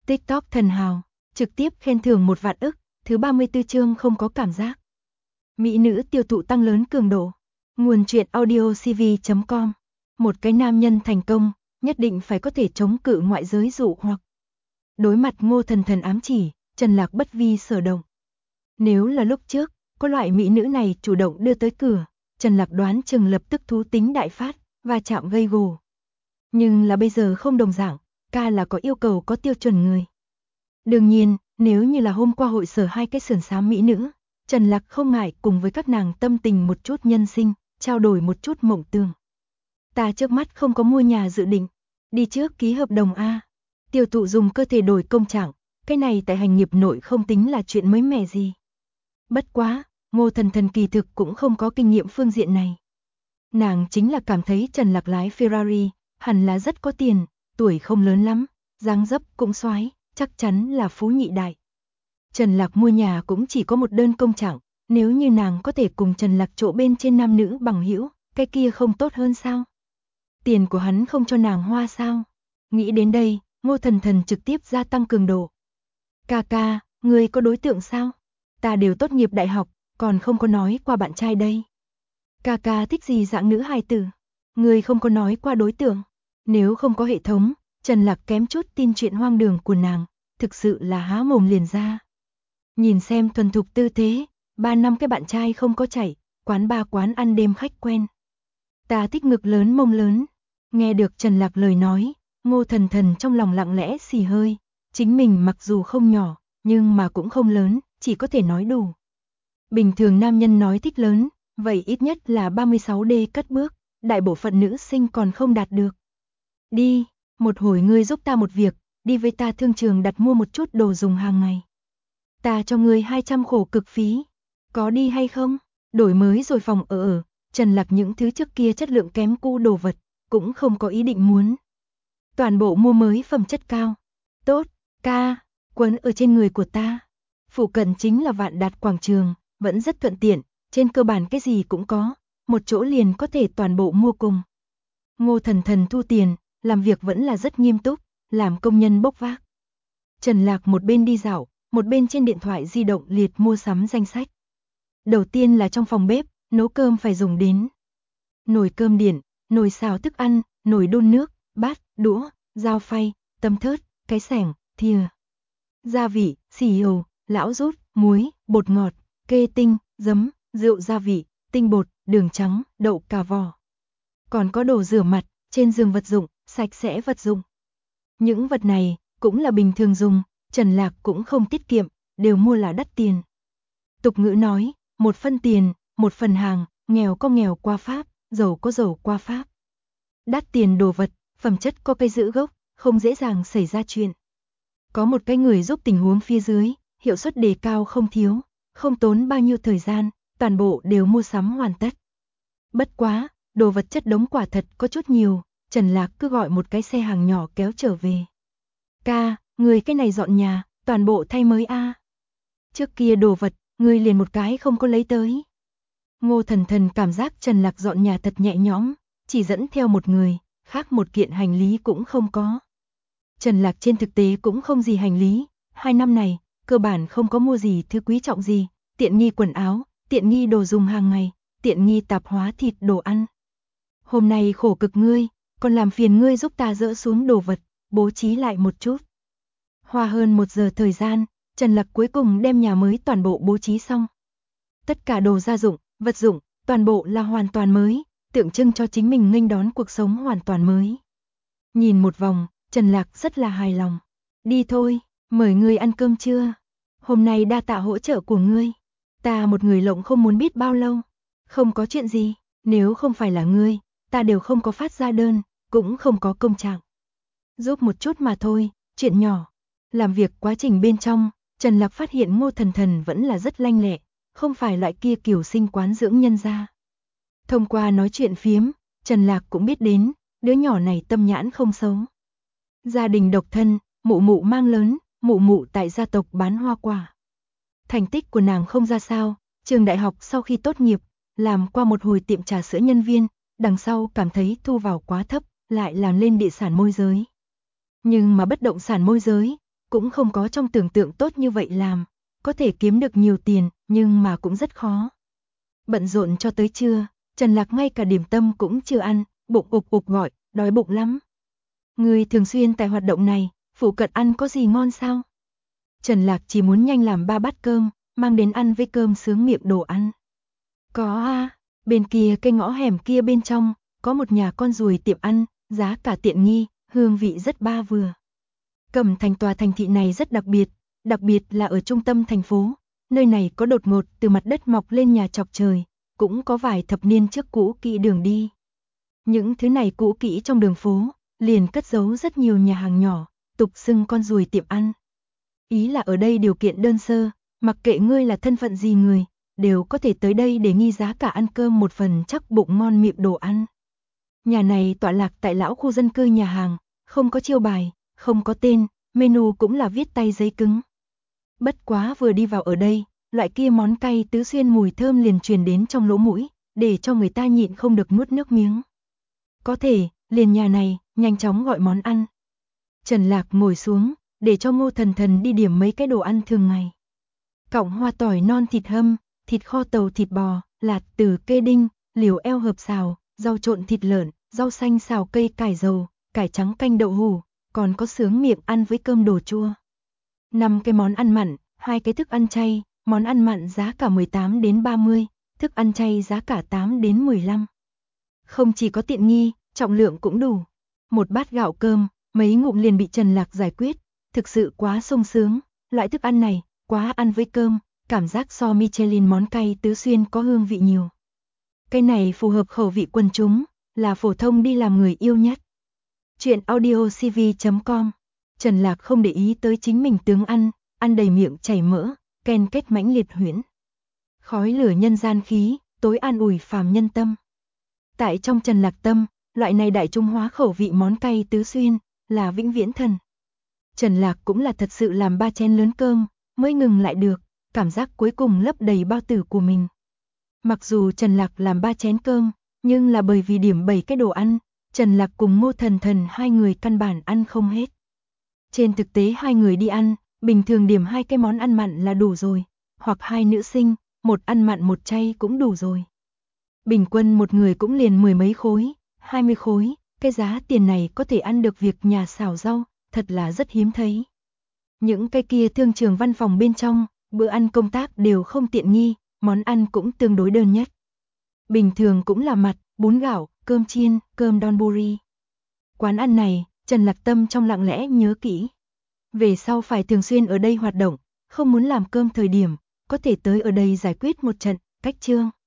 TikTok thần hào, trực tiếp khen thưởng 1 vạn ức, thứ 34 chương không có cảm giác. Mỹ nữ tiêu thụ tăng lớn cường độ. Nguồn truyện audiocv.com. Một cái nam nhân thành công, nhất định phải có thể chống cự ngoại giới dụ hoặc. Đối mặt Ngô Thần Thần ám chỉ, Trần Lạc bất vi sở động. Nếu là lúc trước, có loại mỹ nữ này chủ động đưa tới cửa, Trần Lạc đoán chừng lập tức thú tính đại phát, và chạm gây gổ. Nhưng là bây giờ không đồng dạng, ca là có yêu cầu có tiêu chuẩn người. Đương nhiên, nếu như là hôm qua hội sở 2 cái sườn xám mỹ nữ, Trần Lạc không ngại cùng với các nàng tâm tình một chút nhân sinh, trao đổi một chút mộng tưởng. Ta trước mắt không có mua nhà dự định, đi trước ký hợp đồng A. Tiêu thụ dùng cơ thể đổi công trạng, cái này tại hành nghiệp nội không tính là chuyện mới mẻ gì. Bất quá, Ngô Thần Thần kỳ thực cũng không có kinh nghiệm phương diện này. Nàng chính là cảm thấy Trần Lạc lái Ferrari, hẳn là rất có tiền, tuổi không lớn lắm, dáng dấp cũng soái, chắc chắn là phú nhị đại. Trần Lạc mua nhà cũng chỉ có một đơn công trạng, nếu như nàng có thể cùng Trần Lạc chỗ bên trên nam nữ bằng hữu, cái kia không tốt hơn sao? Tiền của hắn không cho nàng hoa sao? Nghĩ đến đây, Ngô Thần Thần trực tiếp gia tăng cường độ. Ca ca, ngươi có đối tượng sao? Ta đều tốt nghiệp đại học, còn không có nói qua bạn trai đây. Ca ca thích gì dạng nữ hài tử? Ngươi không có nói qua đối tượng. Nếu không có hệ thống, Trần Lạc kém chút tin chuyện hoang đường của nàng, thực sự là há mồm liền ra. Nhìn xem thuần thục tư thế, 3 năm cái bạn trai không có chạy, quán bar quán ăn đêm khách quen. Ta thích ngực lớn mông lớn. Nghe được Trần Lạc lời nói, Ngô Thần Thần trong lòng lặng lẽ xì hơi, chính mình mặc dù không nhỏ, nhưng mà cũng không lớn, chỉ có thể nói đủ. Bình thường nam nhân nói thích lớn, vậy ít nhất là 36D cất bước, đại bộ phận nữ sinh còn không đạt được. Đi, một hồi ngươi giúp ta một việc, đi với ta thương trường đặt mua một chút đồ dùng hàng ngày. Ta cho ngươi 200 khổ cực phí, có đi hay không? Đổi mới rồi phòng ở, Trần Lạc những thứ trước kia chất lượng kém cũ đồ vật, cũng không có ý định muốn. Toàn bộ mua mới phẩm chất cao. Tốt, ca, quấn ở trên người của ta. Phụ cận chính là Vạn Đạt quảng trường, vẫn rất thuận tiện, trên cơ bản cái gì cũng có, một chỗ liền có thể toàn bộ mua cùng. Ngô Thần Thần thu tiền, làm việc vẫn là rất nghiêm túc, làm công nhân bốc vác. Trần Lạc một bên đi dạo, một bên trên điện thoại di động liệt mua sắm danh sách. Đầu tiên là trong phòng bếp, nấu cơm phải dùng đến nồi cơm điện, nồi xào thức ăn, nồi đun nước, bát, đũa, dao phay, tấm thớt, cái xẻng, thìa. Gia vị, xì dầu, lão rút, muối, bột ngọt, kê tinh, giấm, rượu gia vị, tinh bột, đường trắng, đậu cà vỏ. Còn có đồ rửa mặt, trên giường vật dụng, sạch sẽ vật dụng. Những vật này cũng là bình thường dùng, Trần Lạc cũng không tiết kiệm, đều mua là đắt tiền. Tục ngữ nói, 1 phân tiền, 1 phần hàng, nghèo có nghèo qua pháp, giàu có giàu qua pháp. Đắt tiền đồ vật, phẩm chất có cây giữ gốc, không dễ dàng xảy ra chuyện. Có một cái người giúp tình huống phía dưới, hiệu suất đề cao không thiếu, không tốn bao nhiêu thời gian, toàn bộ đều mua sắm hoàn tất. Bất quá, đồ vật chất đống quả thật có chút nhiều, Trần Lạc cứ gọi một cái xe hàng nhỏ kéo trở về. Ca, người cái này dọn nhà, toàn bộ thay mới a. Trước kia đồ vật, người liền một cái không có lấy tới. Ngô Thần Thần cảm giác Trần Lạc dọn nhà thật nhẹ nhõm, chỉ dẫn theo một người, khác một kiện hành lý cũng không có. Trần Lạc trên thực tế cũng không gì hành lý, 2 năm này, cơ bản không có mua gì thứ quý trọng gì, tiện nghi quần áo, tiện nghi đồ dùng hàng ngày, tiện nghi tạp hóa thịt đồ ăn. Hôm nay khổ cực ngươi, còn làm phiền ngươi giúp ta dỡ xuống đồ vật, bố trí lại một chút. Hoa hơn 1 giờ thời gian, Trần Lạc cuối cùng đem nhà mới toàn bộ bố trí xong. Tất cả đồ gia dụng, vật dụng, toàn bộ là hoàn toàn mới, tượng trưng cho chính mình nghênh đón cuộc sống hoàn toàn mới. Nhìn một vòng, Trần Lạc rất là hài lòng. Đi thôi, mời ngươi ăn cơm trưa. Hôm nay đa tạ hỗ trợ của ngươi. Ta một người lộng không muốn biết bao lâu. Không có chuyện gì, nếu không phải là ngươi, ta đều không có phát ra đơn, cũng không có công trạng. Giúp một chút mà thôi, chuyện nhỏ. Làm việc quá trình bên trong, Trần Lạc phát hiện Ngô Thần Thần vẫn là rất lanh lẹ, không phải loại kia kiểu sinh quán dưỡng nhân gia. Thông qua nói chuyện phiếm, Trần Lạc cũng biết đến, đứa nhỏ này tâm nhãn không xấu. Gia đình độc thân, mụ mụ mang lớn, mụ mụ tại gia tộc bán hoa quả. Thành tích của nàng không ra sao, trường đại học sau khi tốt nghiệp, làm qua một hồi tiệm trà sữa nhân viên, đằng sau cảm thấy thu vào quá thấp, lại làm lên địa sản môi giới. Nhưng mà bất động sản môi giới, cũng không có trong tưởng tượng tốt như vậy làm, có thể kiếm được nhiều tiền, nhưng mà cũng rất khó. Bận rộn cho tới trưa, Trần Lạc ngay cả điểm tâm cũng chưa ăn, bụng ục ục gọi, đói bụng lắm. Người thường xuyên tại hoạt động này, phụ cận ăn có gì ngon sao? Trần Lạc chỉ muốn nhanh làm 3 bát cơm, mang đến ăn với cơm sướng miệng đồ ăn. Có à, bên kia cái ngõ hẻm kia bên trong, có một nhà con ruồi tiệm ăn, giá cả tiện nghi, hương vị rất ba vừa. Cẩm Thành tòa thành thị này rất đặc biệt là ở trung tâm thành phố, nơi này có đột ngột từ mặt đất mọc lên nhà chọc trời, cũng có vài thập niên trước cũ kỹ đường đi. Những thứ này cũ kỹ trong đường phố, liền cất giấu rất nhiều nhà hàng nhỏ, tục xưng con ruồi tiệm ăn. Ý là ở đây điều kiện đơn sơ, mặc kệ ngươi là thân phận gì người, đều có thể tới đây để nghi giá cả ăn cơm một phần chắc bụng ngon miệng đồ ăn. Nhà này tọa lạc tại lão khu dân cư nhà hàng, không có chiêu bài, không có tên, menu cũng là viết tay giấy cứng. Bất quá vừa đi vào ở đây, loại kia món cay tứ xuyên mùi thơm liền truyền đến trong lỗ mũi, để cho người ta nhịn không được nuốt nước miếng. Có thể, liền nhà này, nhanh chóng gọi món ăn. Trần Lạc ngồi xuống, để cho Ngô Thần Thần đi điểm mấy cái đồ ăn thường ngày. Cọng hoa tỏi non thịt hâm, thịt kho tàu thịt bò, lạt từ kê đinh, liều eo hợp xào, rau trộn thịt lợn, rau xanh xào cây cải dầu, cải trắng canh đậu hủ, còn có sướng miệng ăn với cơm đồ chua. 5 cái món ăn mặn, 2 cái thức ăn chay, món ăn mặn giá cả 18 đến 30, thức ăn chay giá cả 8 đến 15. Không chỉ có tiện nghi, trọng lượng cũng đủ. Một bát gạo cơm, mấy ngụm liền bị Trần Lạc giải quyết, thực sự quá sung sướng, loại thức ăn này, quá ăn với cơm, cảm giác so Michelin món cay tứ xuyên có hương vị nhiều. Cái này phù hợp khẩu vị quần chúng, là phổ thông đi làm người yêu nhất. Chuyện audiocv.com. Trần Lạc không để ý tới chính mình tướng ăn đầy miệng chảy mỡ, ken kết mãnh liệt huyễn. Khói lửa nhân gian khí, tối an ủi phàm nhân tâm. Tại trong Trần Lạc tâm, loại này đại trung hóa khẩu vị món cay tứ xuyên, là vĩnh viễn thần. Trần Lạc cũng là thật sự làm 3 chén lớn cơm, mới ngừng lại được, cảm giác cuối cùng lấp đầy bao tử của mình. Mặc dù Trần Lạc làm 3 chén cơm, nhưng là bởi vì điểm 7 cái đồ ăn, Trần Lạc cùng Ngô Thần Thần hai người căn bản ăn không hết. Trên thực tế hai người đi ăn, bình thường điểm 2 cái món ăn mặn là đủ rồi, hoặc 2 nữ sinh, một ăn mặn một chay cũng đủ rồi. Bình quân một người cũng liền 10 mấy khối, 20 khối, cái giá tiền này có thể ăn được việc nhà xào rau, thật là rất hiếm thấy. Những cái kia thương trường văn phòng bên trong, bữa ăn công tác đều không tiện nghi, món ăn cũng tương đối đơn nhất. Bình thường cũng là mặt, bún gạo, cơm chiên, cơm donburi. Quán ăn này, Trần Lạc Tâm trong lặng lẽ nhớ kỹ. Về sau phải thường xuyên ở đây hoạt động, không muốn làm cơm thời điểm, có thể tới ở đây giải quyết một trận, cách chương.